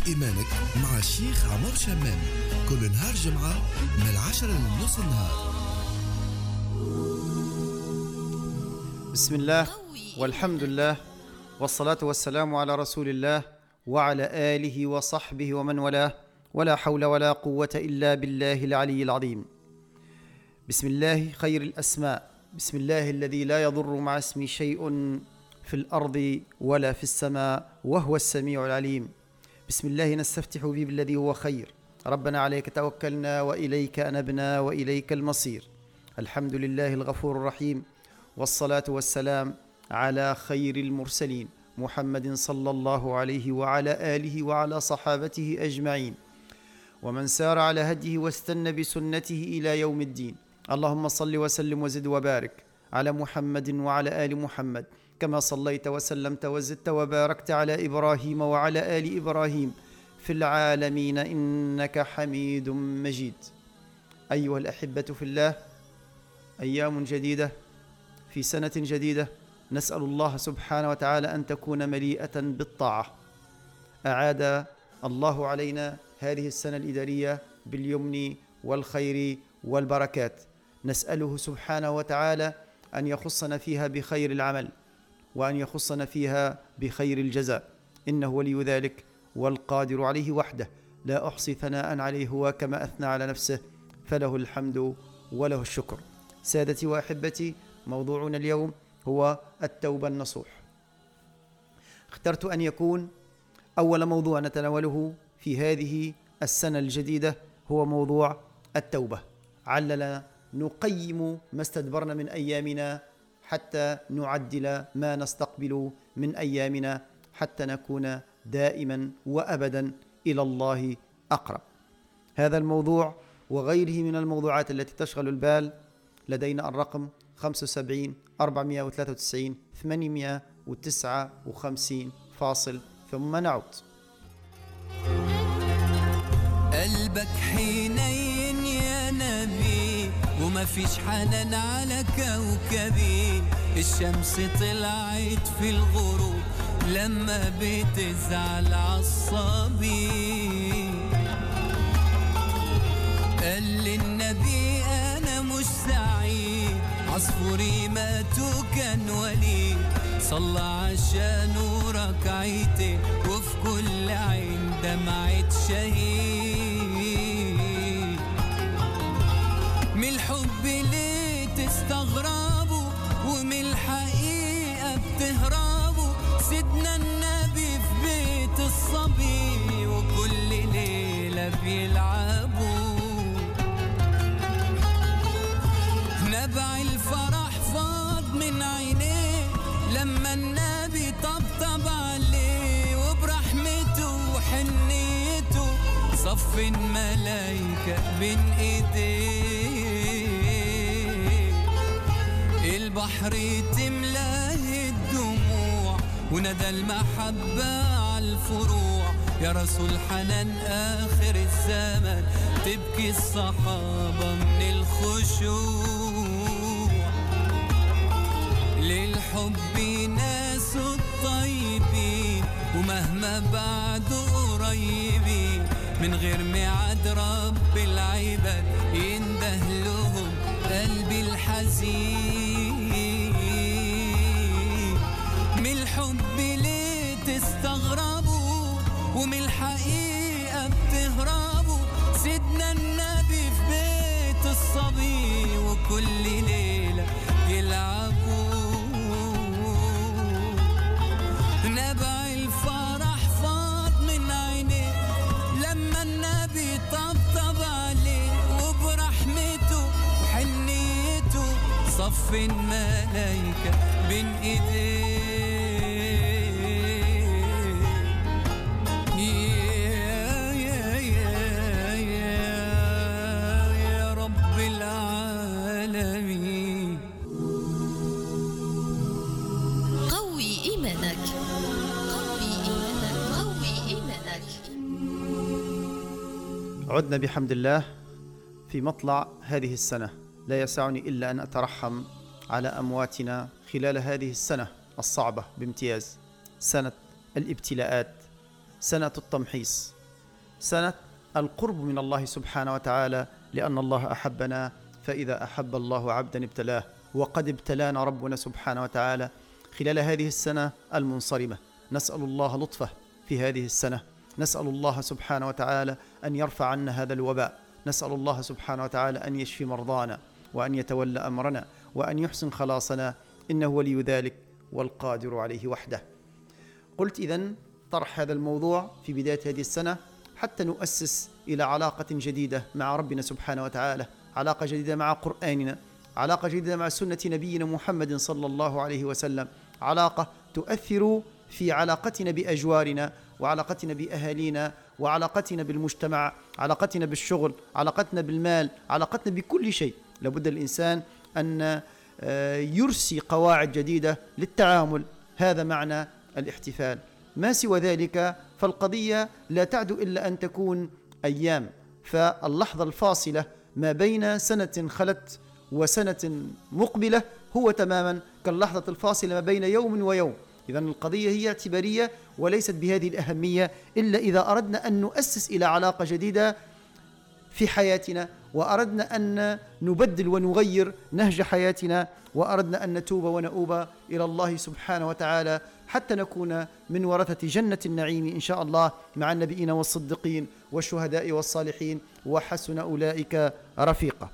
إيمانك مع الشيخ عمر شمام كل نهار جمعة من 10 لنص النهار. بسم الله والحمد لله والصلاة والسلام على رسول الله وعلى آله وصحبه ومن والاه، ولا حول ولا قوة إلا بالله العلي العظيم. بسم الله خير الأسماء، بسم الله الذي لا يضر مع اسمه شيء في الأرض ولا في السماء وهو السميع العليم. بسم الله نستفتح به بالذي هو خير، ربنا عليك توكلنا وإليك أنبنا وإليك المصير. الحمد لله الغفور الرحيم، والصلاة والسلام على خير المرسلين محمد صلى الله عليه وعلى آله وعلى صحابته أجمعين، ومن سار على هديه واستنى بسنته إلى يوم الدين. اللهم صل وسلم وزد وبارك على محمد وعلى آل محمد كما صليت وسلمت وزدت وباركت على إبراهيم وعلى آل إبراهيم في العالمين إنك حميد مجيد. أيها الأحبة في الله، أيام جديدة في سنة جديدة، نسأل الله سبحانه وتعالى أن تكون مليئة بالطاعة. أعاد الله علينا هذه السنة الإدارية باليمن والخير والبركات، نسأله سبحانه وتعالى أن يخصنا فيها بخير العمل، وأن يخصنا فيها بخير الجزاء، إنه ولي ذلك والقادر عليه وحده، لا أحصي ثناء عليه هو كما أثنى على نفسه، فله الحمد وله الشكر. سادتي وأحبتي، موضوعنا اليوم هو التوبة النصوح. اخترت أن يكون أول موضوع نتناوله في هذه السنة الجديدة هو موضوع التوبة، علنا نقيم ما استدبرنا من أيامنا حتى نعدل ما نستقبل من أيامنا، حتى نكون دائما وأبدا إلى الله أقرب. هذا الموضوع وغيره من الموضوعات التي تشغل البال لدينا الرقم 75 493 859 فاصل، ثم نعود. قلبك حنين يا نبي، وما فيش حنان على كوكبي. الشمس طلعت في الغروب لما بتزعل عصبي. قال للنبي أنا مش سعيد، عصفوري ماتوا كان وليد. صلى عشانه ركعتين، وفي كل عين دمعة شهيد. من الحب ليه تستغربوا، ومن الحقيقة بتهربوا. سيدنا النبي في بيت الصبي، وكل ليلة بيلعبوا. نبع الفرح فاض من عينيه لما النبي طبطب عليه، وبرحمته وحنيته صف الملايكة بين ايديه. البحر تملاه الدموع، وندى المحبة على الفروع. يا رسول حنان آخر الزمن، تبكي الصحابة من الخشوع. للحب ناس الطيبين، ومهما بعدوا قريبين. من غير ميعاد رب العباد، ينده لهم قلبي الحزين. من الحب ليه تستغربوا، ومن الحقيقة بتهربوا. سيدنا النبي في بيت الصبي، وكل ليلة يلعبوا. نبع الفرح فاض من عينيه لما النبي طبطب عليه، وبرحمته وحنيته صف الملايكة بين ايديه. يا رب العالمين. قوي إيمانك، قوي إيمانك، قوي إيمانك. عدنا بحمد الله في مطلع هذه السنة. لا يسعني إلا أن أترحم على أمواتنا خلال هذه السنة الصعبة بامتياز، سنة الابتلاءات، سنة التمحيص، سنة القرب من الله سبحانه وتعالى، لأن الله أحبنا، فإذا أحب الله عبدا ابتلاه، وقد ابتلانا ربنا سبحانه وتعالى خلال هذه السنة المنصرمة. نسأل الله لطفه في هذه السنة، نسأل الله سبحانه وتعالى أن يرفع عنا هذا الوباء، نسأل الله سبحانه وتعالى أن يشفي مرضانا وأن يتولى أمرنا وأن يحسن خلاصنا، إنه ولي ذلك والقادر عليه وحده. قلت إذن طرح هذا الموضوع في بداية هذه السنة حتى نؤسس إلى علاقة جديدة مع ربنا سبحانه وتعالى، علاقة جديدة مع قرآننا، علاقة جديدة مع سنة نبينا محمد صلى الله عليه وسلم، علاقة تؤثر في علاقتنا بأجوارنا وعلاقتنا بأهالينا وعلاقتنا بالمجتمع، علاقتنا بالشغل، علاقتنا بالمال، علاقتنا بكل شيء. لابد الإنسان أن يرسي قواعد جديدة للتعامل. هذا معنى الاحتفال. ما سوى ذلك فالقضية لا تعد إلا أن تكون أيام، فاللحظة الفاصلة ما بين سنة خلت وسنة مقبلة هو تماما كاللحظة الفاصلة ما بين يوم ويوم. إذن القضية هي اعتبارية وليست بهذه الأهمية إلا إذا أردنا أن نؤسس إلى علاقة جديدة في حياتنا، وأردنا أن نبدل ونغير نهج حياتنا، وأردنا أن نتوب ونؤوب إلى الله سبحانه وتعالى حتى نكون من ورثة جنة النعيم إن شاء الله مع النبيين والصديقين والشهداء والصالحين، وحسن أولئك رفيقا.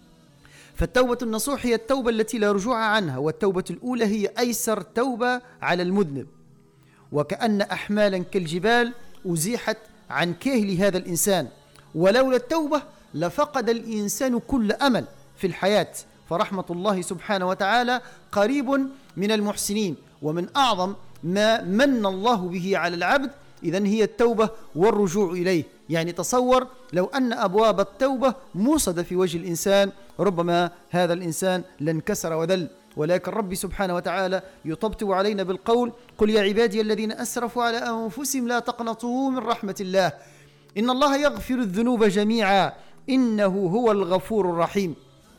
فالتوبة النصوح هي التوبة التي لا رجوع عنها، والتوبة الأولى هي أيسر توبة على المذنب، وكأن أحمالا كالجبال أزيحت عن كاهل هذا الإنسان، ولولا التوبة لفقد الإنسان كل أمل في الحياة. فرحمة الله سبحانه وتعالى قريب من المحسنين، ومن أعظم ما من الله به على العبد إذن هي التوبة والرجوع إليه. يعني تصور لو أن أبواب التوبة موصدة في وجه الإنسان، ربما هذا الإنسان لانكسر وذل، ولكن ربي سبحانه وتعالى يطبطب علينا بالقول: قل يا عبادي الذين أسرفوا على أنفسهم لا تقنطوا من رحمة الله إن الله يغفر الذنوب جميعا إنه هو الغفور الرحيم.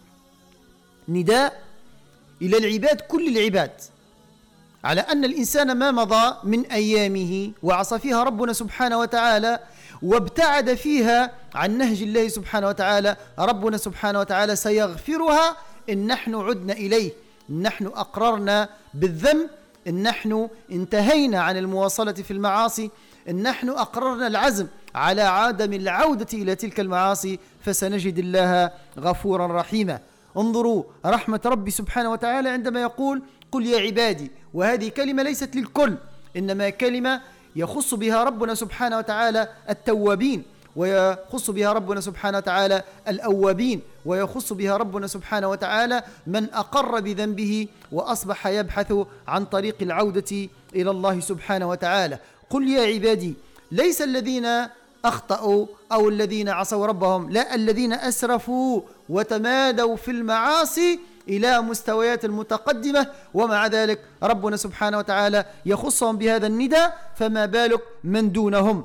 نداء إلى العباد، كل العباد، على أن الإنسان ما مضى من أيامه وعصى فيها ربنا سبحانه وتعالى وابتعد فيها عن نهج الله سبحانه وتعالى، ربنا سبحانه وتعالى سيغفرها إن نحن عدنا إليه، إن نحن أقررنا بالذنب، إن نحن انتهينا عن المواصلة في المعاصي، إن نحن أقررنا العزم على عدم العودة إلى تلك المعاصي، فسنجد الله غفورا رحيما. انظروا رحمة ربي سبحانه وتعالى عندما يقول: قل يا عبادي، وهذه كلمة ليست للكل، إنما كلمة يخص بها ربنا سبحانه وتعالى التوابين، ويخص بها ربنا سبحانه وتعالى الأوابين، ويخص بها ربنا سبحانه وتعالى من أقر بذنبه وأصبح يبحث عن طريق العودة إلى الله سبحانه وتعالى. قل يا عبادي، ليس الذين أخطأوا أو الذين عصوا ربهم، لا، الذين أسرفوا وتمادوا في المعاصي إلى مستويات المتقدمة، ومع ذلك ربنا سبحانه وتعالى يخصهم بهذا النداء، فما بالك من دونهم.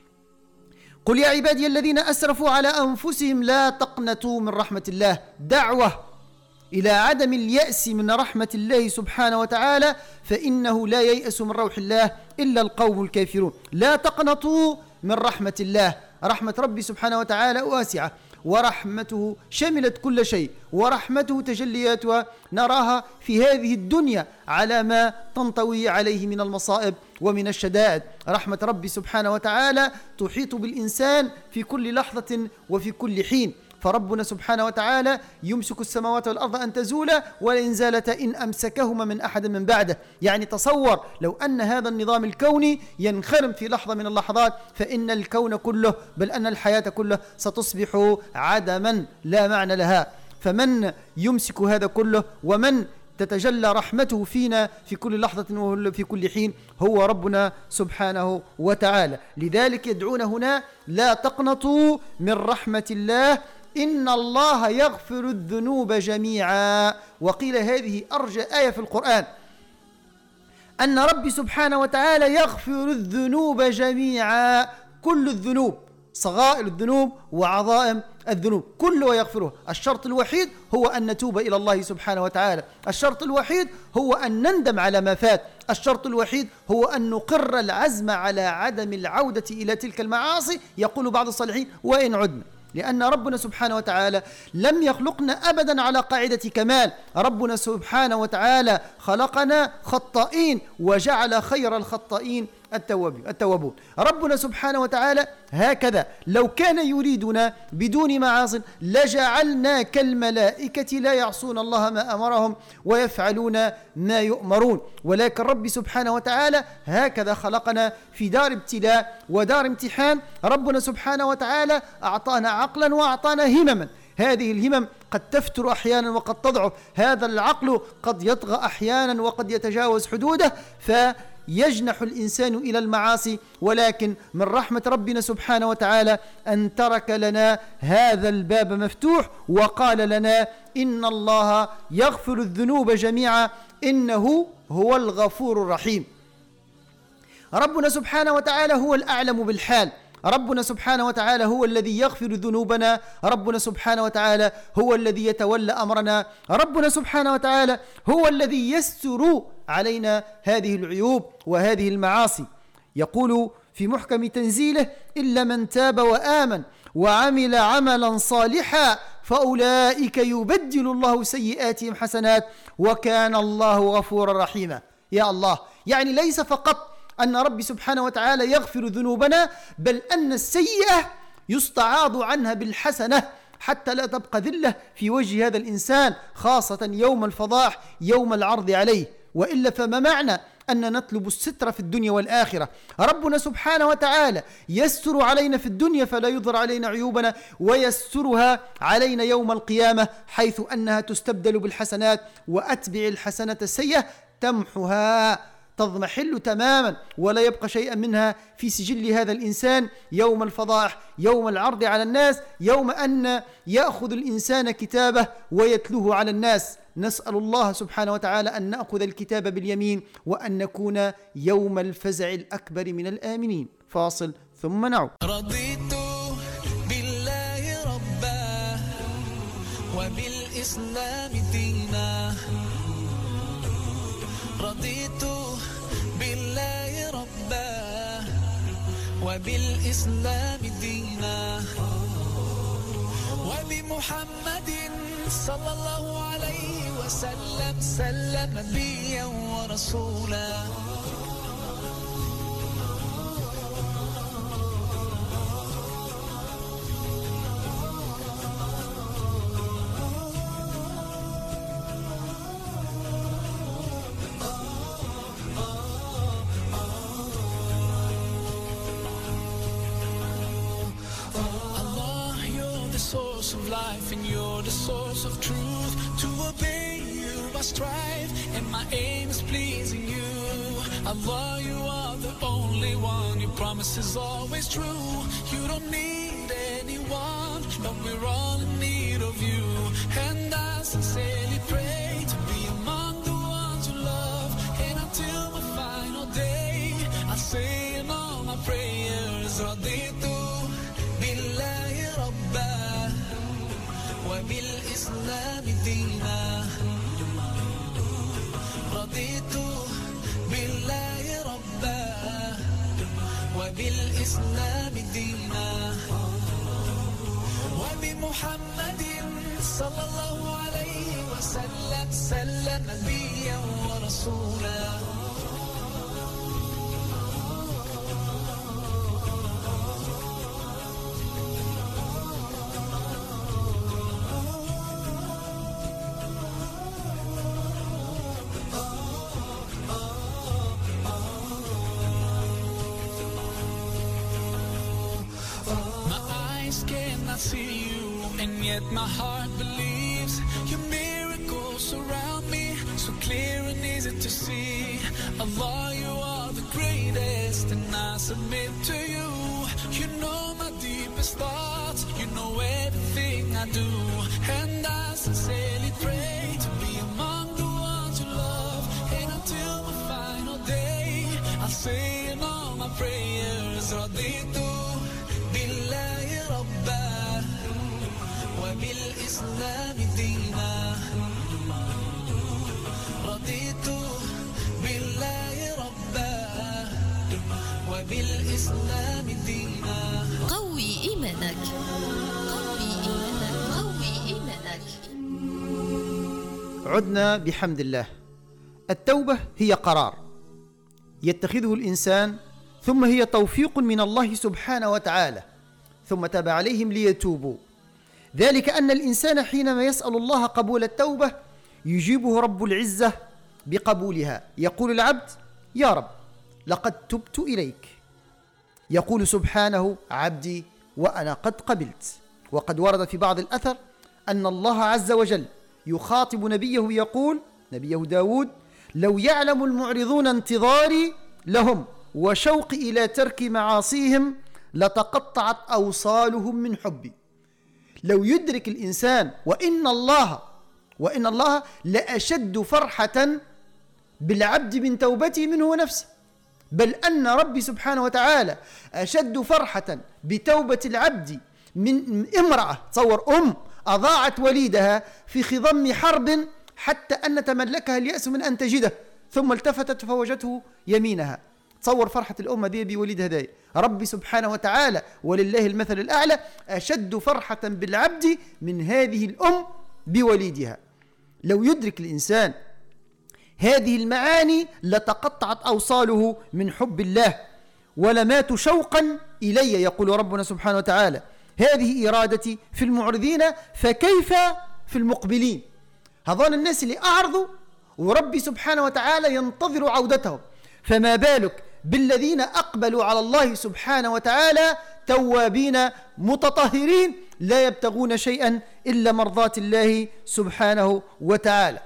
قل يا عبادي الذين أسرفوا على أنفسهم لا تقنطوا من رحمة الله، دعوة إلى عدم اليأس من رحمة الله سبحانه وتعالى، فإنه لا ييأس من روح الله إلا القوم الكافرون. لا تقنطوا من رحمة الله، رحمة ربي سبحانه وتعالى واسعة، ورحمته شملت كل شيء، ورحمته تجلياتها نراها في هذه الدنيا على ما تنطوي عليه من المصائب ومن الشدائد. رحمة ربي سبحانه وتعالى تحيط بالإنسان في كل لحظة وفي كل حين، فربنا سبحانه وتعالى يمسك السماوات والأرض أن تزولا ولئن زالتا إن أمسكهما من أحد من بعده. يعني تصور لو أن هذا النظام الكوني ينخرم في لحظة من اللحظات، فإن الكون كله بل أن الحياة كله ستصبح عدما لا معنى لها. فمن يمسك هذا كله ومن تتجلى رحمته فينا في كل لحظة وفي كل حين هو ربنا سبحانه وتعالى. لذلك يدعون هنا: لا تقنطوا من رحمة الله إن الله يغفر الذنوب جميعا. وقيل هذه أرجى آية في القرآن، أن ربي سبحانه وتعالى يغفر الذنوب جميعا، كل الذنوب، صغائر الذنوب وعظائم الذنوب كله يغفرها. الشرط الوحيد هو أن نتوب إلى الله سبحانه وتعالى. الشرط الوحيد هو أن نندم على ما فات. الشرط الوحيد هو أن نقر العزم على عدم العودة إلى تلك المعاصي. يقول بعض الصالحين وإن عدنا، لأن ربنا سبحانه وتعالى لم يخلقنا أبدا على قاعدة كمال. ربنا سبحانه وتعالى خلقنا خطائين وجعل خير الخطائين التوابون. ربنا سبحانه وتعالى هكذا لو كان يريدنا بدون معاصٍ لجعلنا كالملائكة لا يعصون الله ما أمرهم ويفعلون ما يؤمرون. ولكن رب سبحانه وتعالى هكذا خلقنا في دار ابتلاء ودار امتحان. ربنا سبحانه وتعالى أعطانا عقلا وأعطانا همما. هذه الهمم قد تفتر أحيانا وقد تضعف. هذا العقل قد يطغى أحيانا وقد يتجاوز حدوده فيجنح الإنسان إلى المعاصي. ولكن من رحمة ربنا سبحانه وتعالى أن ترك لنا هذا الباب مفتوح وقال لنا إن الله يغفر الذنوب جميعا إنه هو الغفور الرحيم. ربنا سبحانه وتعالى هو الأعلم بالحال. ربنا سبحانه وتعالى هو الذي يغفر ذنوبنا. ربنا سبحانه وتعالى هو الذي يتولى أمرنا. ربنا سبحانه وتعالى هو الذي يستر علينا هذه العيوب وهذه المعاصي. يقول في محكم تنزيله إلا من تاب وآمن وعمل عملا صالحا فأولئك يبدل الله سيئاتهم حسنات وكان الله غفورا رحيما. يا الله، يعني ليس فقط أن ربي سبحانه وتعالى يغفر ذنوبنا، بل أن السيئة يستعاض عنها بالحسنة حتى لا تبقى ذلة في وجه هذا الإنسان، خاصة يوم الفضاح يوم العرض عليه. وإلا فما معنى أن نطلب الستر في الدنيا والآخرة؟ ربنا سبحانه وتعالى يستر علينا في الدنيا فلا يظهر علينا عيوبنا، ويسترها علينا يوم القيامة حيث أنها تستبدل بالحسنات. وأتبع الحسنة السيئة تمحها، تضمحل تماما ولا يبقى شيئا منها في سجل هذا الإنسان يوم الفضاح، يوم العرض على الناس، يوم أن يأخذ الإنسان كتابه ويتلوه على الناس. نسأل الله سبحانه وتعالى أن نأخذ الكتاب باليمين وأن نكون يوم الفزع الأكبر من الآمنين. فاصل ثم نعود. رضيت بالله ربا وبالإسلام دينا. رضيت بالله ربا وبالإسلام دينا وبمحمد صلى الله عليه وسلم سلم نبيا ورسولا. Source of life and you're the source of truth. To obey you I strive and my aim is pleasing you. Allah, you are the only one, your promise is always true. You don't need anyone, but we're all in need of you. And I sincerely pray to be among the ones you love. And until my final day I'll say in all my prayers, Raditu billahi rabba وبالإسلام دينا. رضيت بالله ربا وبالإسلام دينا وبمحمد صلى الله عليه وسلم سلم نبيا ورسولا. See you and yet my heart believes your miracles surround me, so clear and easy to see. Allah, you are the greatest and I submit to you. You know my deepest thoughts, you know everything I do, and I sincerely pray to be among the ones you love. And until my final day I'll say in all my prayers, Raditu billahi rabba وبالإسلام دينا رضيت بالله ربا وبالإسلام دينا. قوي إيمانك، قوي إيمانك، قوي إيمانك. عدنا بحمد الله. التوبة هي قرار يتخذه الإنسان، ثم هي توفيق من الله سبحانه وتعالى، ثم تاب عليهم ليتوبوا. ذلك أن الإنسان حينما يسأل الله قبول التوبة يجيبه رب العزة بقبولها. يقول العبد: يا رب لقد تبت إليك. يقول سبحانه: عبدي وأنا قد قبلت. وقد ورد في بعض الأثر أن الله عز وجل يخاطب نبيه يقول، نبيه داود: لو يعلم المعرضون انتظاري لهم وشوقي إلى ترك معاصيهم لتقطعت أوصالهم من حبي. لو يدرك الإنسان وإن الله لأشد فرحة بالعبد من توبته منه ونفسه، بل أن ربي سبحانه وتعالى أشد فرحة بتوبة العبد من امرأة، تصور أضاعت وليدها في خضم حرب حتى أن تملكها اليأس من أن تجده، ثم التفتت فوجته يمينها. تصور فرحة الأمة دي بوليدها دي. ربي سبحانه وتعالى ولله المثل الأعلى أشد فرحة بالعبد من هذه الأم بوليدها. لو يدرك الإنسان هذه المعاني لتقطعت أوصاله من حب الله ولمات شوقا إلي. يقول ربنا سبحانه وتعالى: هذه إرادتي في المعرضين فكيف في المقبلين. هذول الناس اللي أعرضوا وربي سبحانه وتعالى ينتظر عودتهم، فما بالك بالذين أقبلوا على الله سبحانه وتعالى توابين متطهرين لا يبتغون شيئا إلا مرضاة الله سبحانه وتعالى.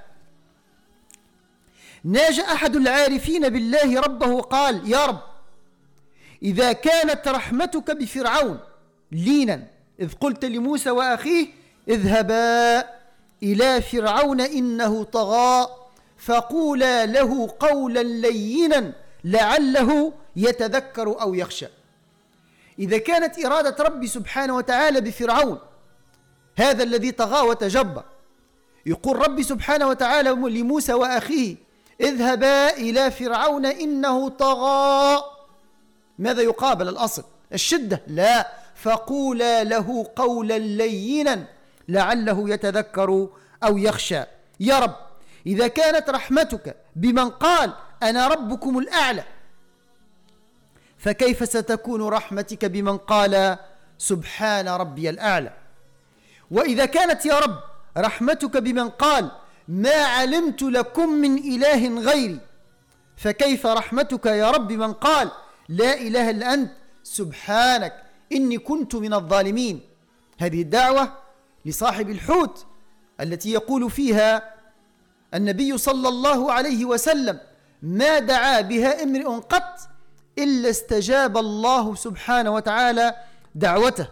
ناجى أحد العارفين بالله ربه قال: يا رب إذا كانت رحمتك بفرعون لينا إذ قلت لموسى وأخيه اذهبا إلى فرعون إنه طغى فقولا له قولا لينا لعله يتذكر أو يخشى. إذا كانت إرادة ربي سبحانه وتعالى بفرعون هذا الذي طغى وتجبر، يقول ربي سبحانه وتعالى لموسى وأخيه اذهبا إلى فرعون إنه طغى. ماذا يقابل الأصل؟ الشدة؟ لا، فقولا له قولا لينا لعله يتذكر أو يخشى. يا رب إذا كانت رحمتك بمن قال أنا ربكم الأعلى فكيف ستكون رحمتك بمن قال سبحان ربي الأعلى؟ وإذا كانت يا رب رحمتك بمن قال ما علمت لكم من إله غيري فكيف رحمتك يا رب من قال لا إله إلا أنت سبحانك إني كنت من الظالمين. هذه الدعوة لصاحب الحوت التي يقول فيها النبي صلى الله عليه وسلم ما دعا بها امرئ قط إلا استجاب الله سبحانه وتعالى دعوته.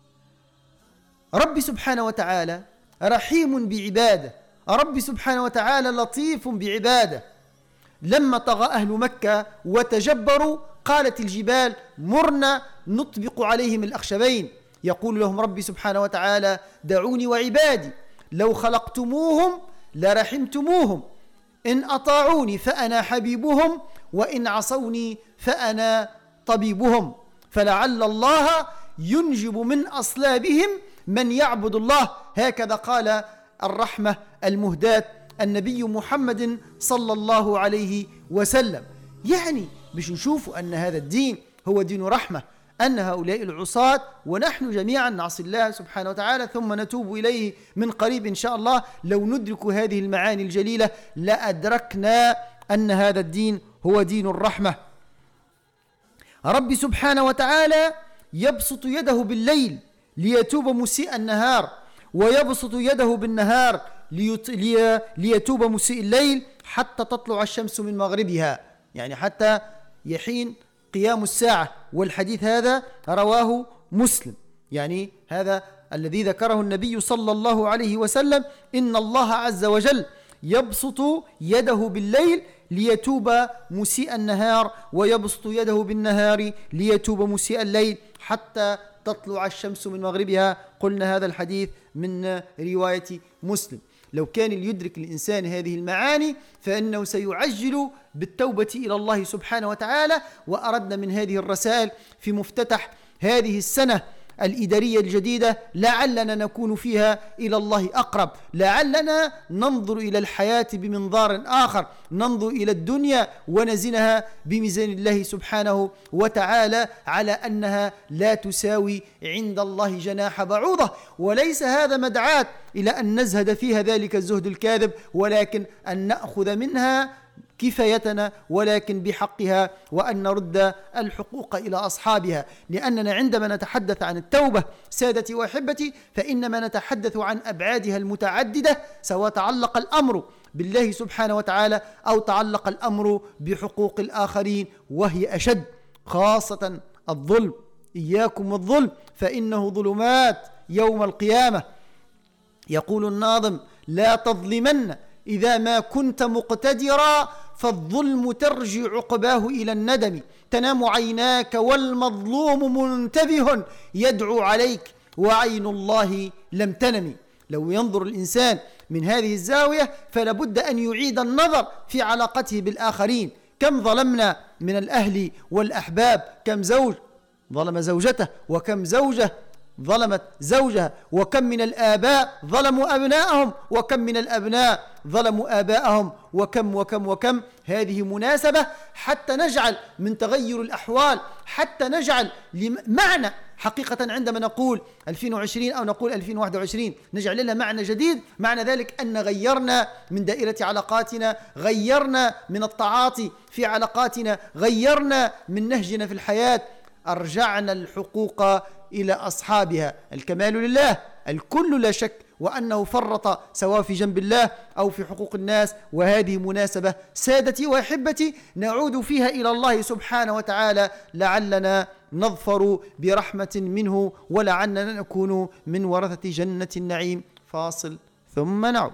ربي سبحانه وتعالى رحيم بعباده، ربي سبحانه وتعالى لطيف بعباده. لما طغى أهل مكة وتجبروا قالت الجبال مرنا نطبق عليهم الأخشبين. يقول لهم ربي سبحانه وتعالى دعوني وعبادي لو خلقتموهم لرحمتموهم إن أطاعوني فأنا حبيبهم وإن عصوني فأنا طبيبهم فلعل الله ينجب من أصلابهم من يعبد الله. هكذا قال الرحمة المهداة النبي محمد صلى الله عليه وسلم. يعني باش نشوفوا أن هذا الدين هو دين رحمة، أن هؤلاء العصاة ونحن جميعا نعصي الله سبحانه وتعالى ثم نتوب إليه من قريب إن شاء الله. لو ندرك هذه المعاني الجليلة لأدركنا أن هذا الدين هو دين الرحمة. ربي سبحانه وتعالى يبسط يده بالليل ليتوب مسيء النهار ويبسط يده بالنهار ليتوب مسيء الليل حتى تطلع الشمس من مغربها، يعني حتى يحين قيام الساعة. والحديث هذا رواه مسلم، يعني هذا الذي ذكره النبي صلى الله عليه وسلم إن الله عز وجل يبسط يده بالليل ليتوب مسيء النهار ويبسط يده بالنهار ليتوب مسيء الليل حتى تطلع الشمس من مغربها. قلنا هذا الحديث من رواية مسلم. لو كان يدرك الإنسان هذه المعاني فإنه سيعجل بالتوبة إلى الله سبحانه وتعالى. وأردنا من هذه الرسائل في مفتتح هذه السنة الإدارية الجديدة لعلنا نكون فيها إلى الله أقرب، لعلنا ننظر إلى الحياة بمنظار آخر، ننظر إلى الدنيا ونزنها بميزان الله سبحانه وتعالى على أنها لا تساوي عند الله جناح بعوضة. وليس هذا مدعاة إلى أن نزهد فيها ذلك الزهد الكاذب، ولكن أن نأخذ منها كفايتنا ولكن بحقها، وأن نرد الحقوق إلى أصحابها. لأننا عندما نتحدث عن التوبة سادتي وأحبتي فإنما نتحدث عن أبعادها المتعددة، سواء تعلق الأمر بالله سبحانه وتعالى أو تعلق الأمر بحقوق الآخرين، وهي أشد، خاصة الظلم. إياكم والظلم فإنه ظلمات يوم القيامة. يقول الناظم: لا تظلمن إذا ما كنت مقتدرا، فالظلم ترجع عقباه إلى الندم. تنام عيناك والمظلوم منتبه يدعو عليك وعين الله لم تنم. لو ينظر الإنسان من هذه الزاوية فلابد أن يعيد النظر في علاقته بالآخرين. كم ظلمنا من الأهل والأحباب، كم زوج ظلم زوجته، وكم زوجة ظلمت زوجها، وكم من الآباء ظلموا أبناءهم، وكم من الأبناء ظلموا آباءهم، وكم وكم وكم. هذه مناسبة حتى نجعل من تغير الأحوال، حتى نجعل معنى حقيقة عندما نقول 2020 أو نقول 2021 نجعل لها معنى جديد. معنى ذلك أن غيرنا من دائرة علاقاتنا، غيرنا من التعاطي في علاقاتنا، غيرنا من نهجنا في الحياة، أرجعنا الحقوق إلى أصحابها. الكمال لله، الكل لا شك وأنه فرط سواء في جنب الله أو في حقوق الناس. وهذه مناسبة سادتي وأحبتي نعود فيها إلى الله سبحانه وتعالى لعلنا نظفر برحمة منه، ولعلنا نكون من ورثة جنة النعيم. فاصل ثم نعود.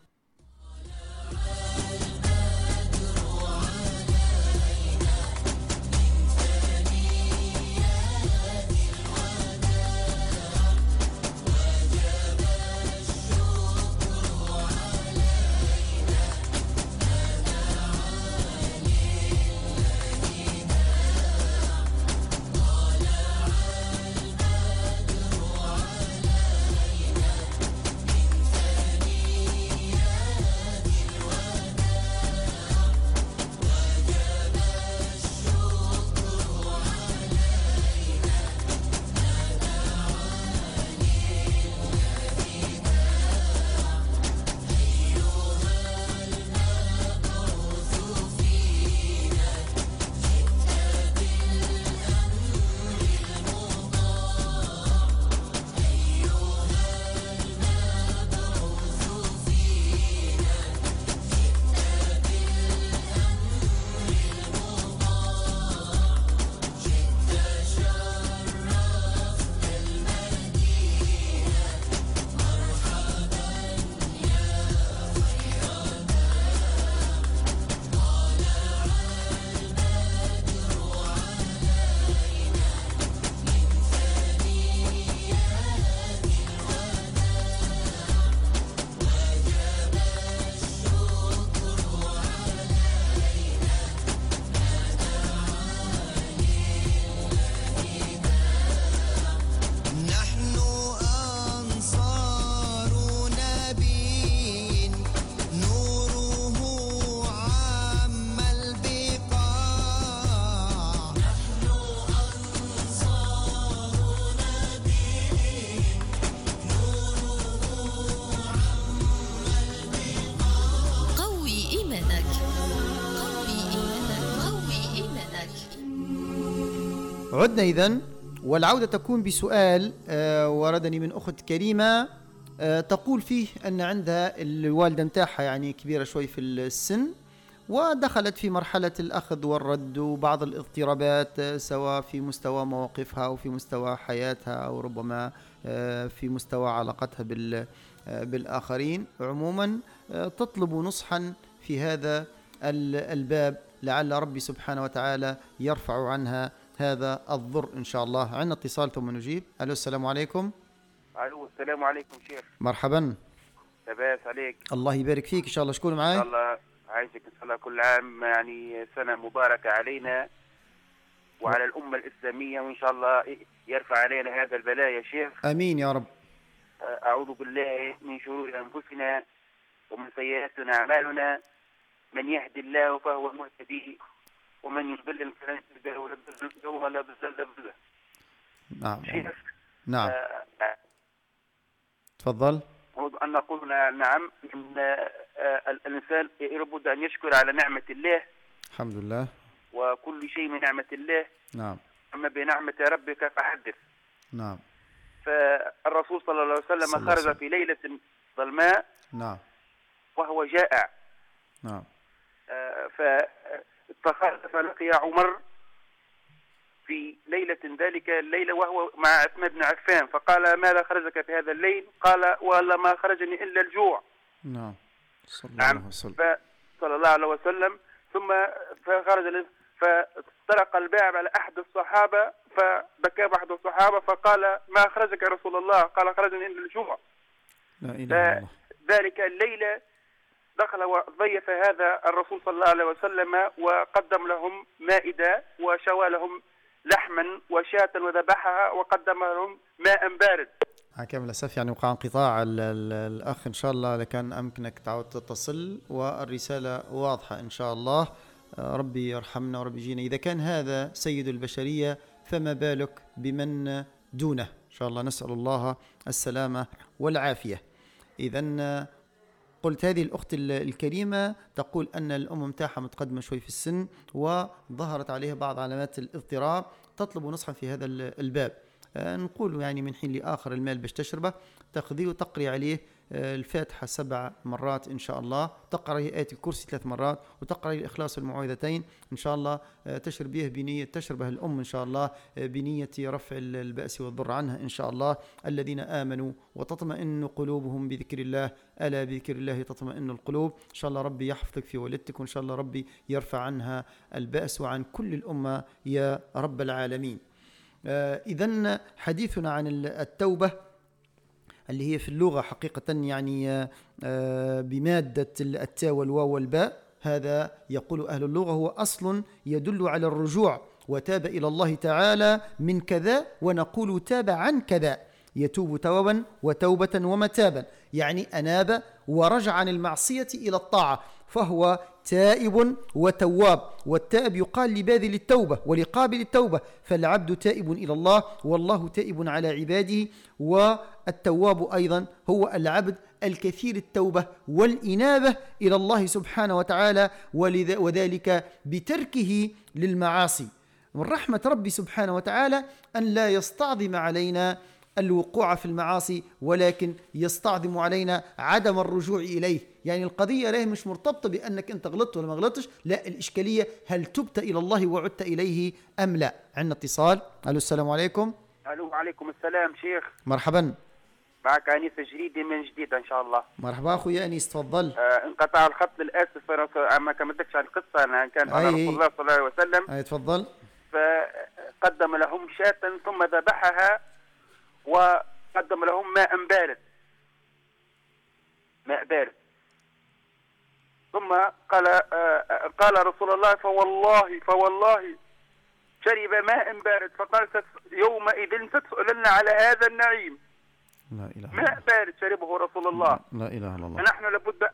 عدنا إذن، والعودة تكون بسؤال وردني من أخت كريمة تقول فيه أن عندها الوالدة متاعها يعني كبيرة شوي في السن، ودخلت في مرحلة الأخذ والرد وبعض الاضطرابات سواء في مستوى مواقفها أو في مستوى حياتها أو ربما في مستوى علاقتها بالآخرين عموما. تطلب نصحا في هذا الباب لعل ربي سبحانه وتعالى يرفع عنها هذا الضر إن شاء الله. عندنا اتصال ثم نجيب. ألو، السلام عليكم. الو السلام عليكم شيخ. مرحبا. لاباس عليك؟ الله يبارك فيك. ان شاء الله شكون معاي؟ ان شاء الله عايشك ان شاء الله كل عام يعني سنه مباركه علينا وعلى الامه الاسلاميه، وان شاء الله يرفع علينا هذا البلاء يا شيخ. امين يا رب. اعوذ بالله من شرور انفسنا ومن سيئات اعمالنا، من يهدي الله فهو المهتدي ومن يضلل فلن تجد له ولا ضل له. نعم شيخ نعم تفضل. أود أن نقول نعم، إن الإنسان لابد أن يشكر على نعمة الله. الحمد لله. وكل شيء من نعمة الله. نعم. أما بنعمة ربك فحدث. نعم. فالرسول صلى الله عليه وسلم خرج في ليلة ظلماء. نعم. وهو جائع. نعم. فلقي عمر في ليلة ذلك الليلة وهو مع عثمان بن عفان، فقال ماذا خرجك في هذا الليل؟ قال والله ما خرجني إلا الجوع. نعم. صلى الله عليه وسلم. صلى الله عليه وسلم. ثم فخرج فطرق الباب على أحد الصحابة فبكى أحد الصحابة فقال ما خرجك يا رسول الله؟ قال خرجني إلا الجوع. لا إله إلا الله. ذلك الليلة دخل وضيف هذا الرسول صلى الله عليه وسلم وقدم لهم مائدة وشوى لهم لحما وشاة وذبحها وقدم لهم ماء بارد. كامل الأسف يعني وقع انقطاع الأخ. إن شاء الله لكان أمكنك تعود تتصل والرسالة واضحة إن شاء الله. ربي يرحمنا وربي يجينا. إذا كان هذا سيد البشرية فما بالك بمن دونه. إن شاء الله نسأل الله السلامة والعافية. إذن قلت هذه الأخت الكريمة تقول أن الأم متاحة متقدمة شوي في السن وظهرت عليها بعض علامات الاضطراب، تطلب نصحا في هذا الباب. نقول يعني من حين لآخر المال باش تشربه تاخذيه وتقري عليه الفاتحة 7 مرات إن شاء الله، تقرأ آية الكرسي 3 مرات، وتقرأ الإخلاص والمعوذتين إن شاء الله. تشربه بنية تشربه الأم إن شاء الله بنية رفع البأس والضر عنها إن شاء الله. الذين آمنوا وتطمئن قلوبهم بذكر الله ألا بذكر الله تطمئن القلوب. إن شاء الله ربي يحفظك في والدتك، وإن شاء الله ربي يرفع عنها البأس وعن كل الأمة يا رب العالمين. إذن حديثنا عن التوبة اللي هي في اللغة حقيقة يعني بمادة التاء والواو والباء، هذا يقول أهل اللغة هو أصل يدل على الرجوع، وتاب إلى الله تعالى من كذا ونقول تاب عن كذا، يتوب توبا وتوبة ومتابا، يعني أناب ورجع عن المعصية إلى الطاعة، فهو تائب وتواب. والتائب يقال لباذل التوبة ولقابل التوبة، فالعبد تائب إلى الله والله تائب على عباده. والتواب أيضا هو العبد الكثير التوبة والإنابة إلى الله سبحانه وتعالى، وذلك بتركه للمعاصي. من رحمة ربي سبحانه وتعالى أن لا يستعظم علينا الوقوع في المعاصي، ولكن يستعظم علينا عدم الرجوع إليه. يعني القضية لا مش مرتبطة بأنك أنت غلطت ولا ما غلطتش، لا، الإشكالية هل تبت إلى الله وعدت إليه أم لا. عندنا اتصال. ألو السلام عليكم. ألو وعليكم السلام شيخ. مرحبا. معك أنيس جريدي من جديد إن شاء الله. مرحبا أخويا أنيس تفضل. انقطع الخط للأسف، أنا ما كملتش عن القصة. أنا كان على رسول الله صلى الله عليه وسلم. أي تفضل. فقدم لهم شاة ثم ذبحها وقدم لهم ماء بارد، ماء بارد. ثم قال رسول الله فوالله شرب ماء بارد، فقال يومئذ ستسألن على هذا النعيم. لا إله إلا الله. ماء بارد شربه رسول الله. لا إله إلا الله. فنحن لابد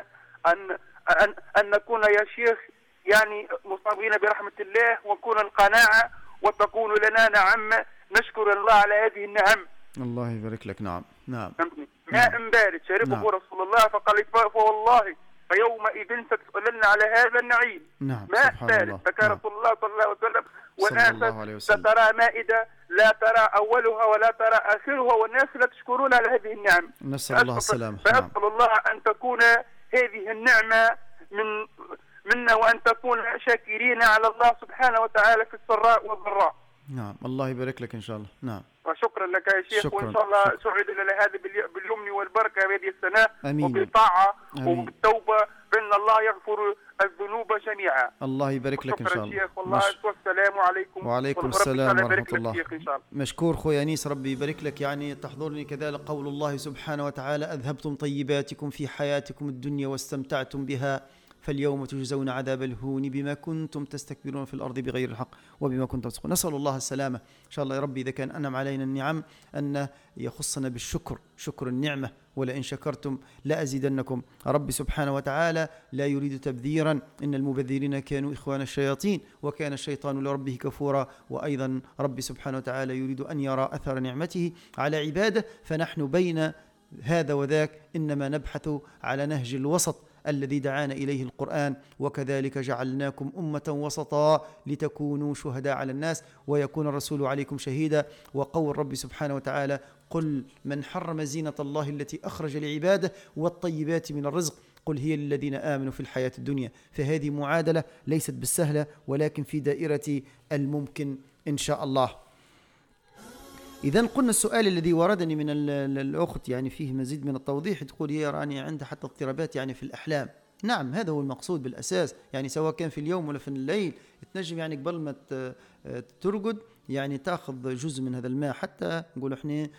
أن نكون يا شيخ يعني مصابين برحمة الله، ونكون القناعة وتقول لنا نعم نشكر الله على هذه النعم. الله يبارك لك. نعم نعم. ماء بارد شربه نعم. رسول الله، فقال فوالله فيومئذ ستسألن على هذا النعيم. نعم. ماء بارد. فكان رسول الله صلى الله عليه وسلم والناس سترى مائدة لا ترى أولها ولا ترى آخرها، والناس لا تشكرون على هذه النعم. نسأل الله السلامة. فأسأل الله أن تكون هذه النعمة منا، وأن تكون شاكرين على الله سبحانه وتعالى في السراء والضراء. نعم. الله يبارك لك إن شاء الله. نعم. وشكرا لك يا شيخ. شكرا. وإن شاء الله سعدنا لهذا باليمن والبركة هذه السنة. أمين. وبالطاعة أمين. وبالتوبة، فإن الله يغفر الذنوب جميعا. الله يبارك لك إن شاء الله. شيخ والله. والسلام عليكم. وعليكم السلام ورحمة الله. إن شاء الله. مشكور خويا أنيس، ربي يبارك لك. يعني تحضرني كذلك قول الله سبحانه وتعالى: أذهبتم طيباتكم في حياتكم الدنيا واستمتعتم بها فاليوم تجزون عذاب الهون بما كنتم تستكبرون في الأرض بغير الحق وبما كنتم تفسقون. نسأل الله السلامة إن شاء الله يا ربي. إذا كان أنعم علينا النعم أن يخصنا بالشكر، شكر النعمة، ولئن شكرتم لأزيدنكم. ربي سبحانه وتعالى لا يريد تبذيرا، إن المبذرين كانوا إخوان الشياطين وكان الشيطان لربه كفورا. وأيضا ربي سبحانه وتعالى يريد أن يرى أثر نعمته على عباده، فنحن بين هذا وذاك إنما نبحث على نهج الوسط الذي دعانا إليه القرآن: وكذلك جعلناكم أمة وسطا لتكونوا شهداء على الناس ويكون الرسول عليكم شهيدا. وقول ربي سبحانه وتعالى: قل من حرم زينة الله التي أخرج لعباده والطيبات من الرزق قل هي للذين آمنوا في الحياة الدنيا. فهذه معادلة ليست بالسهلة، ولكن في دائرة الممكن إن شاء الله. إذن قلنا السؤال الذي وردني من الأخت يعني فيه مزيد من التوضيح، تقول هي راني عندها حتى اضطرابات يعني في الأحلام. نعم، هذا هو المقصود بالأساس، يعني سواء كان في اليوم ولا في الليل تنجم يعني قبل ما ترقد يعني تأخذ جزء من هذا الماء، حتى نقول احنا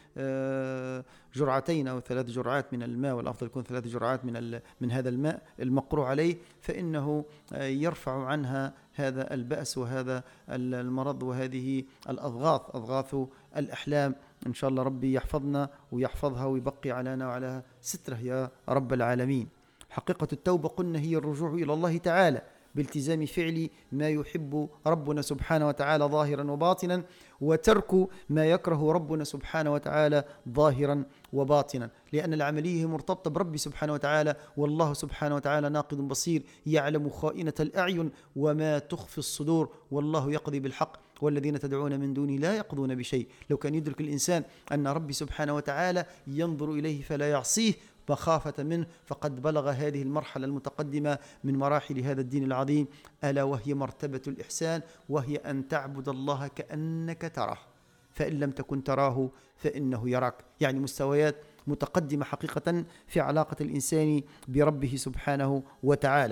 جرعتين أو 3 جرعات من الماء، والأفضل يكون 3 جرعات من هذا الماء المقروء عليه، فإنه يرفع عنها هذا البأس وهذا المرض وهذه أضغاث الأحلام. إن شاء الله ربي يحفظنا ويحفظها ويبقي علينا وعلى ستره يا رب العالمين. حقيقة التوبة قلنا هي الرجوع إلى الله تعالى بالتزام فعل ما يحب ربنا سبحانه وتعالى ظاهرا وباطنا، وترك ما يكره ربنا سبحانه وتعالى ظاهرا وباطنا، لأن العملية مرتبطة بربي سبحانه وتعالى، والله سبحانه وتعالى ناقد بصير يعلم خائنة الأعين وما تخفي الصدور، والله يقضي بالحق والذين تدعون من دوني لا يقضون بشيء. لو كان يدرك الإنسان أن ربي سبحانه وتعالى ينظر إليه فلا يعصيه مخافة منه فقد بلغ هذه المرحلة المتقدمة من مراحل هذا الدين العظيم، ألا وهي مرتبة الإحسان، وهي أن تعبد الله كأنك تراه فإن لم تكن تراه فإنه يراك. يعني مستويات متقدمة حقيقة في علاقة الإنسان بربه سبحانه وتعالى.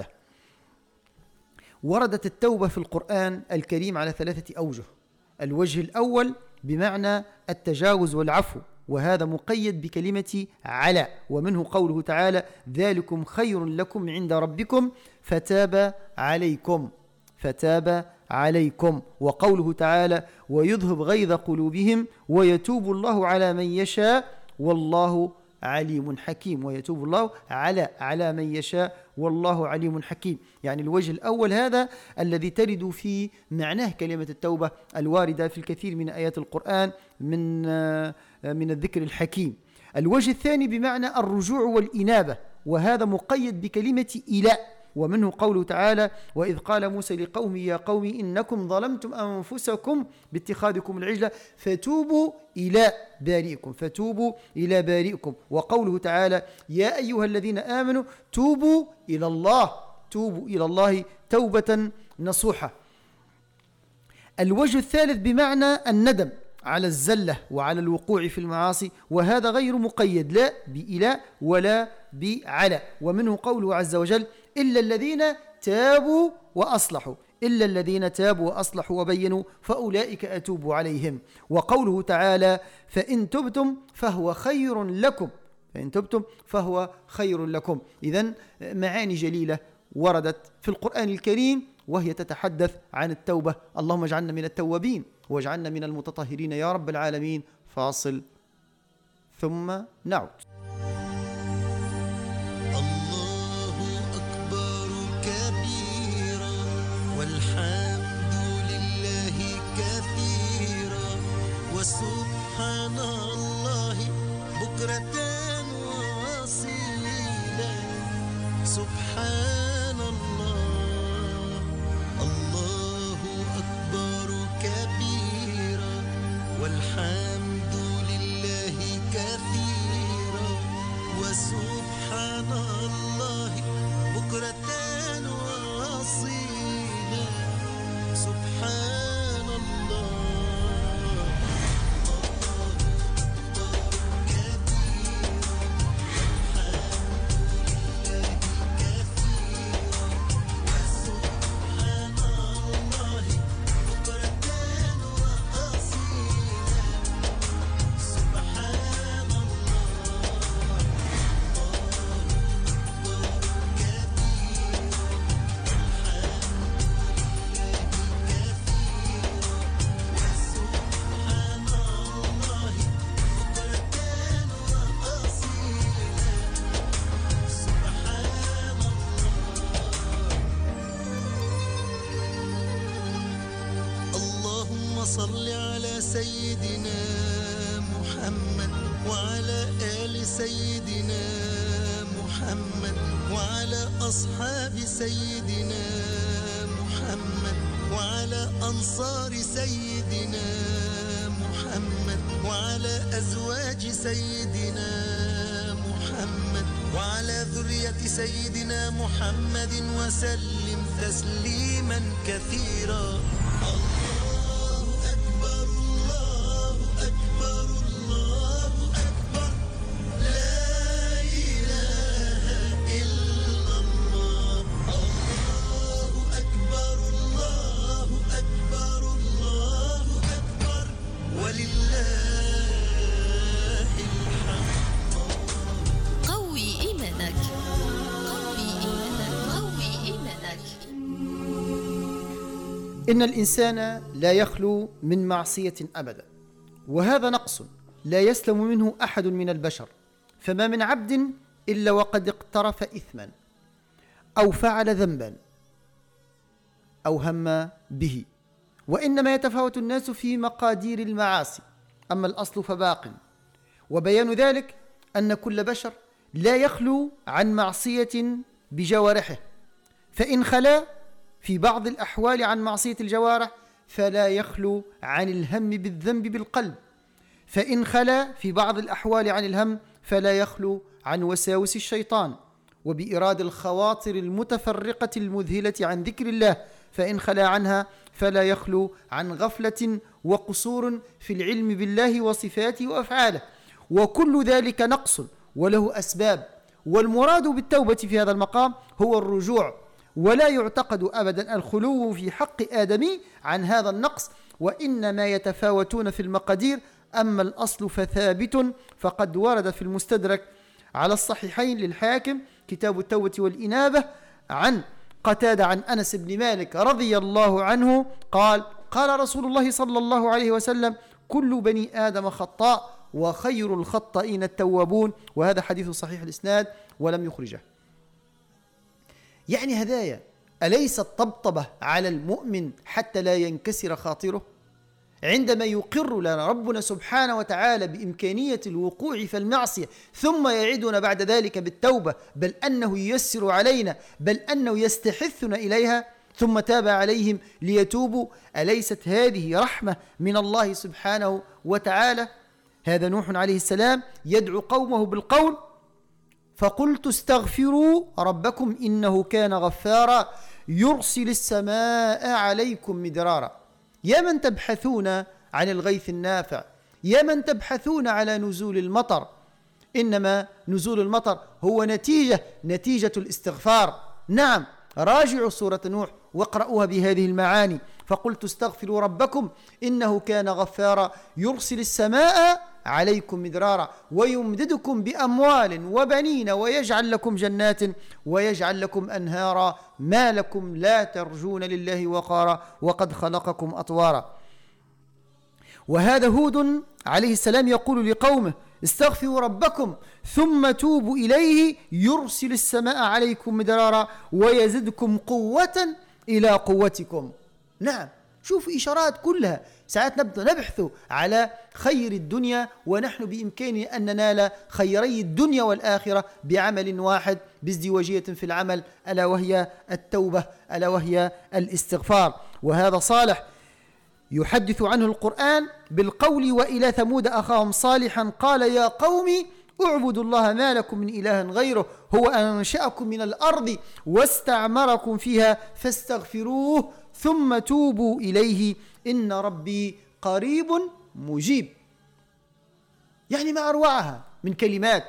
وردت التوبة في القرآن الكريم على 3 أوجه. الوجه الأول بمعنى التجاوز والعفو، وهذا مقيد بكلمة على، ومنه قوله تعالى: ذلكم خير لكم عند ربكم فتاب عليكم. وقوله تعالى: ويذهب غيظ قلوبهم ويتوب الله على من يشاء والله عليم حكيم. ويتوب الله على من يشاء والله عليم حكيم. يعني الوجه الأول هذا الذي ترد في معناه كلمة التوبة الواردة في الكثير من آيات القرآن من الذكر الحكيم. الوجه الثاني بمعنى الرجوع والإنابة، وهذا مقيد بكلمة إلاء، ومنه قوله تعالى: وإذ قال موسى لقومه يا قوم إنكم ظلمتم أنفسكم باتخاذكم العجلة فتوبوا إلى بارئكم. وقوله تعالى: يا أيها الذين آمنوا توبوا إلى الله توبة نصوحة. الوجه الثالث بمعنى الندم على الزلة وعلى الوقوع في المعاصي، وهذا غير مقيد لا بإله ولا بعلى، ومنه قوله عز وجل: إلا الذين تابوا وأصلحوا وبينوا فأولئك أتوب عليهم. وقوله تعالى: فإن تبتم فهو خير لكم. إذن معاني جليلة وردت في القرآن الكريم وهي تتحدث عن التوبة. اللهم اجعلنا من التوابين واجعلنا من المتطهرين يا رب العالمين. فاصل ثم نعود. الله أكبر كبيرا والحمد لله كثيرا وسبحان الله بكرة وأصيلا سبحان الله. الله أكبر كبيرا والحمد لله كثيرا وسبحان الله بكرة وأصيلا سبحان الله. سيدنا محمد وعلى آل سيدنا محمد وعلى أصحاب سيدنا محمد وعلى أنصار سيدنا محمد وعلى أزواج سيدنا محمد وعلى ذرية سيدنا محمد وسلم تسليما كثيرا. الله أكبر الله أكبر الله أكبر لا إله إلا الله. الله أكبر الله أكبر الله أكبر ولله الحمد. قوي إيمانك، قوي إيمانك، قوي إيمانك. إن الإنسان لا يخلو من معصية أبدا، وهذا نقص لا يسلم منه أحد من البشر، فما من عبد إلا وقد اقترف إثما أو فعل ذنبا أو هم به، وإنما يتفاوت الناس في مقادير المعاصي، أما الأصل فباق. وبيان ذلك أن كل بشر لا يخلو عن معصية بجوارحه، فإن خلا في بعض الأحوال عن معصية الجوارح فلا يخلو عن الهم بالذنب بالقلب، فإن خلا في بعض الأحوال عن الهم فلا يخلو عن وساوس الشيطان وبإراد الخواطر المتفرقة المذهلة عن ذكر الله، فإن خلا عنها فلا يخلو عن غفلة وقصور في العلم بالله وصفاته وأفعاله، وكل ذلك نقص وله أسباب. والمراد بالتوبة في هذا المقام هو الرجوع، ولا يعتقد أبدا الخلو في حق آدمي عن هذا النقص، وإنما يتفاوتون في المقادير، أما الأصل فثابت. فقد ورد في المستدرك على الصحيحين للحاكم كتاب التوبة والإنابة عن قتادة عن أنس بن مالك رضي الله عنه قال: قال رسول الله صلى الله عليه وسلم: كل بني آدم خطاء وخير الخطائين التوابون. وهذا حديث صحيح الإسناد ولم يخرجه. يعني هدايا، أليس الطبطبة على المؤمن حتى لا ينكسر خاطره؟ عندما يقر لنا ربنا سبحانه وتعالى بإمكانية الوقوع في المعصية ثم يعدنا بعد ذلك بالتوبة، بل أنه ييسر علينا، بل أنه يستحثنا إليها، ثم تاب عليهم ليتوبوا، أليست هذه رحمة من الله سبحانه وتعالى؟ هذا نوح عليه السلام يدعو قومه بالقول: فقلت استغفروا ربكم إنه كان غفارا يرسل السماء عليكم مدرارا. يا من تبحثون عن الغيث النافع، يا من تبحثون على نزول المطر، إنما نزول المطر هو نتيجة الاستغفار. نعم، راجعوا سورة نوح واقرأوها بهذه المعاني: فقلت استغفروا ربكم إنه كان غفارا يرسل السماء عليكم مدرارا ويمددكم بأموال وبنين ويجعل لكم جنات ويجعل لكم أنهارا ما لكم لا ترجون لله وقارا وقد خلقكم أطوارا. وهذا هود عليه السلام يقول لقومه: استغفروا ربكم ثم توبوا إليه يرسل السماء عليكم مدرارا ويزدكم قوة إلى قوتكم. نعم، شوف إشارات كلها. ساعات نبدأ نبحث على خير الدنيا ونحن بإمكاننا أن ننال خيري الدنيا والآخرة بعمل واحد، بازدواجية في العمل، ألا وهي التوبة، ألا وهي الاستغفار. وهذا صالح يحدث عنه القرآن بالقول: وإلى ثمود أخاهم صالحا قال يا قوم اعبدوا الله ما لكم من إله غيره هو أنشأكم من الأرض واستعمركم فيها فاستغفروه ثم توبوا إليه إن ربي قريب مجيب. يعني ما أروعها من كلمات.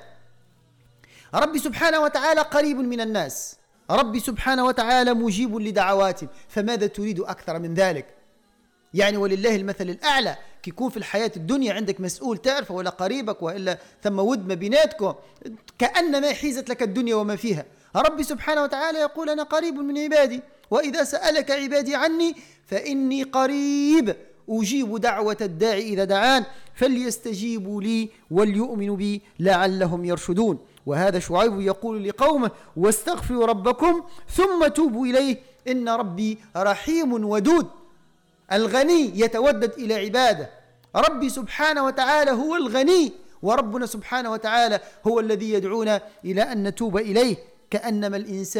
ربي سبحانه وتعالى قريب من الناس، ربي سبحانه وتعالى مجيب لدعواتهم، فماذا تريد أكثر من ذلك؟ يعني ولله المثل الأعلى. كي يكون في الحياة الدنيا عندك مسؤول تعرفه ولا قريبك وإلا ثم ود ما بيناتكم، كأنما حيزت لك الدنيا وما فيها. ربي سبحانه وتعالى يقول: أنا قريب من عبادي، وإذا سألك عبادي عني فإني قريب أجيب دعوة الداعي إذا دعان فليستجيبوا لي وليؤمنوا بي لعلهم يرشدون. وهذا شعيب يقول لقومه: واستغفروا ربكم ثم توبوا إليه إن ربي رحيم ودود. الغني يتودد إلى عباده، ربي سبحانه وتعالى هو الغني، وربنا سبحانه وتعالى هو الذي يدعونا إلى أن نتوب إليه. كأنما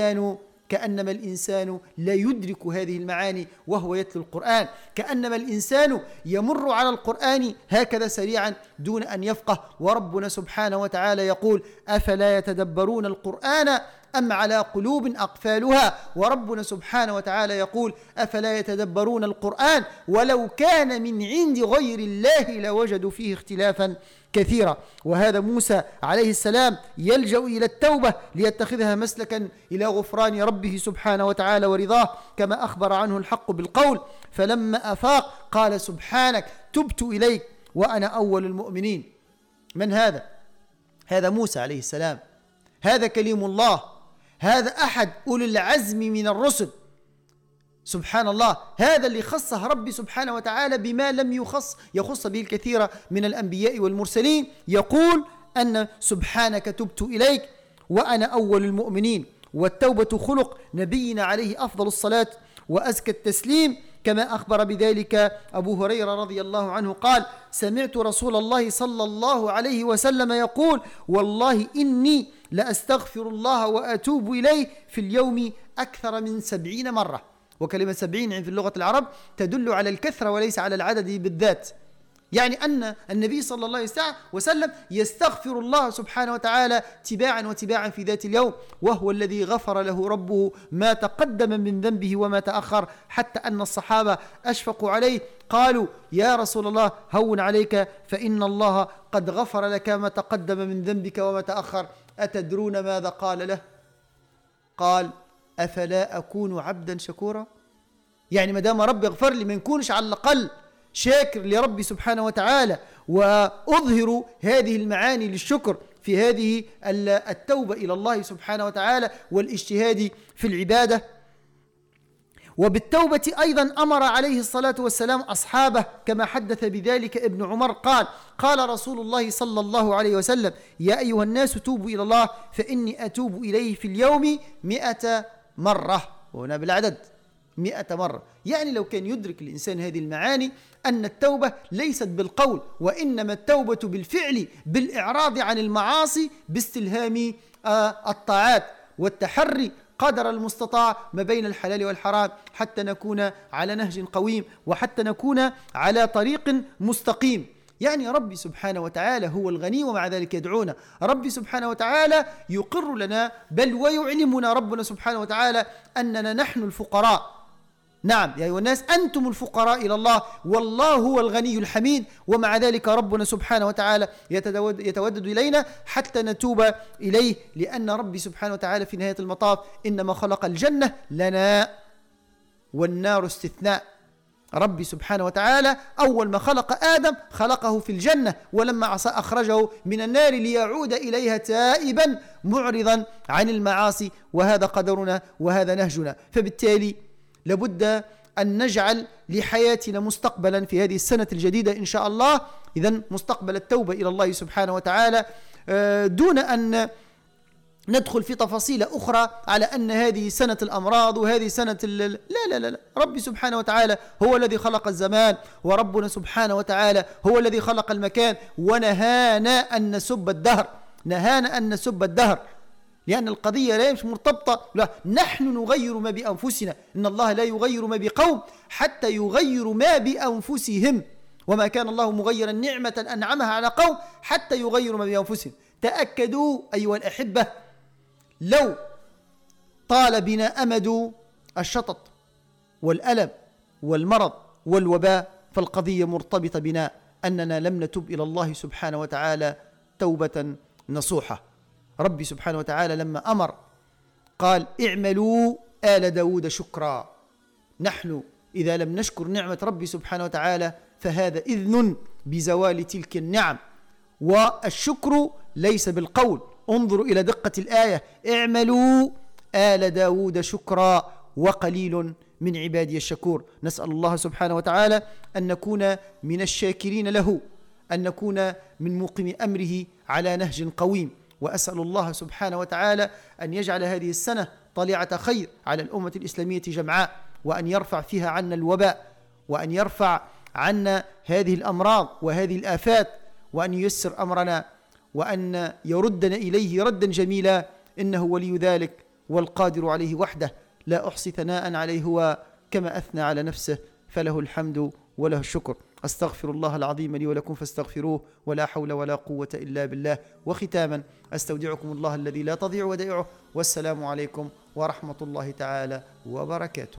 الإنسان لا يدرك هذه المعاني وهو يتلو القرآن، كأنما الإنسان يمر على القرآن هكذا سريعا دون أن يفقه. وربنا سبحانه وتعالى يقول: أفلا يتدبرون القرآن أم على قلوب أقفالها. وربنا سبحانه وتعالى يقول: أفلا يتدبرون القرآن ولو كان من عند غير الله لوجدوا فيه اختلافا كثيرا. وهذا موسى عليه السلام يلجأ إلى التوبة ليتخذها مسلكا إلى غفران ربه سبحانه وتعالى ورضاه، كما أخبر عنه الحق بالقول: فلما أفاق قال: سبحانك تبت إليك وأنا أول المؤمنين. من هذا؟ هذا موسى عليه السلام، هذا كليم الله، هذا أحد أولي العزم من الرسل. سبحان الله، هذا اللي خصه ربي سبحانه وتعالى بما لم يخص به الكثير من الأنبياء والمرسلين. يقول أن سبحانك تبت إليك وأنا أول المؤمنين. والتوبة خلق نبينا عليه أفضل الصلاة وأزكى التسليم، كما أخبر بذلك أبو هريرة رضي الله عنه قال: سمعت رسول الله صلى الله عليه وسلم يقول: والله إني لأستغفر الله وأتوب إليه في اليوم أكثر من 70 مرة. وكلمة 70 في اللغة العرب تدل على الكثرة وليس على العدد بالذات، يعني أن النبي صلى الله عليه وسلم يستغفر الله سبحانه وتعالى تباعا وتباعا في ذات اليوم، وهو الذي غفر له ربه ما تقدم من ذنبه وما تأخر، حتى أن الصحابة أشفقوا عليه قالوا: يا رسول الله هون عليك فإن الله قد غفر لك ما تقدم من ذنبك وما تأخر. أتدرون ماذا قال له؟ قال: أفلا أكون عبدا شكورا؟ يعني ما دام ربي اغفر لي ما نكونش على الأقل شاكر لربي سبحانه وتعالى، وأظهر هذه المعاني للشكر في هذه التوبة إلى الله سبحانه وتعالى والاجتهاد في العبادة. وبالتوبة أيضا أمر عليه الصلاة والسلام أصحابه، كما حدث بذلك ابن عمر قال رسول الله صلى الله عليه وسلم: يا أيها الناس توبوا إلى الله فإني أتوب إليه في اليوم 100 مرة. وهنا بالعدد 100 مرة، يعني لو كان يدرك الإنسان هذه المعاني أن التوبة ليست بالقول، وإنما التوبة بالفعل، بالإعراض عن المعاصي، باستلهام الطاعات، والتحري قدر المستطاع ما بين الحلال والحرام، حتى نكون على نهج قويم، وحتى نكون على طريق مستقيم. يعني ربي سبحانه وتعالى هو الغني ومع ذلك يدعونا. ربي سبحانه وتعالى يقر لنا بل ويعلمنا ربنا سبحانه وتعالى أننا نحن الفقراء. نعم يا أيها الناس أنتم الفقراء إلى الله والله هو الغني الحميد، ومع ذلك ربنا سبحانه وتعالى يتودد إلينا حتى نتوب إليه، لأن ربي سبحانه وتعالى في نهاية المطاف إنما خلق الجنة لنا والنار استثناء. ربي سبحانه وتعالى أول ما خلق آدم خلقه في الجنة، ولما عصى أخرجه من النار ليعود إليها تائبا معرضا عن المعاصي، وهذا قدرنا وهذا نهجنا. فبالتالي لابد أن نجعل لحياتنا مستقبلا في هذه السنة الجديدة إن شاء الله، إذن مستقبل التوبة إلى الله سبحانه وتعالى، دون أن ندخل في تفاصيل أخرى على أن هذه سنة الأمراض وهذه سنة لا لا لا لا. ربي سبحانه وتعالى هو الذي خلق الزمان، وربنا سبحانه وتعالى هو الذي خلق المكان، ونهانا أن نسب الدهر، نهانا أن نسب الدهر، لأن القضية لا مش مرتبطة، لا، نحن نغير ما بأنفسنا. إن الله لا يغير ما بقوم حتى يغيروا ما بأنفسهم، وما كان الله مغيرا نعمة أنعمها على قوم حتى يغيروا ما بأنفسهم. تأكدوا أيها الأحبة، لو طال بنا أمد الشطط والألم والمرض والوباء فالقضية مرتبطة بنا أننا لم نتب إلى الله سبحانه وتعالى توبة نصوحة. ربي سبحانه وتعالى لما أمر قال: اعملوا آل داود شكرا. نحن إذا لم نشكر نعمة ربي سبحانه وتعالى فهذا إذن بزوال تلك النعم، والشكر ليس بالقول. انظروا إلى دقة الآية: اعملوا آل داود شكرا وقليل من عبادي الشكور. نسأل الله سبحانه وتعالى أن نكون من الشاكرين له، أن نكون من مقيم أمره على نهج قويم. وأسأل الله سبحانه وتعالى أن يجعل هذه السنة طليعة خير على الأمة الإسلامية جمعاء، وأن يرفع فيها عنا الوباء، وأن يرفع عنا هذه الأمراض وهذه الآفات، وأن ييسر أمرنا، وأن يردنا إليه ردا جميلا، إنه ولي ذلك والقادر عليه وحده، لا أحصي ثناء عليه هو كما أثنى على نفسه، فله الحمد وله الشكر. أستغفر الله العظيم لي ولكم فاستغفروه، ولا حول ولا قوة إلا بالله. وختاما أستودعكم الله الذي لا تضيع ودائعه، والسلام عليكم ورحمة الله تعالى وبركاته.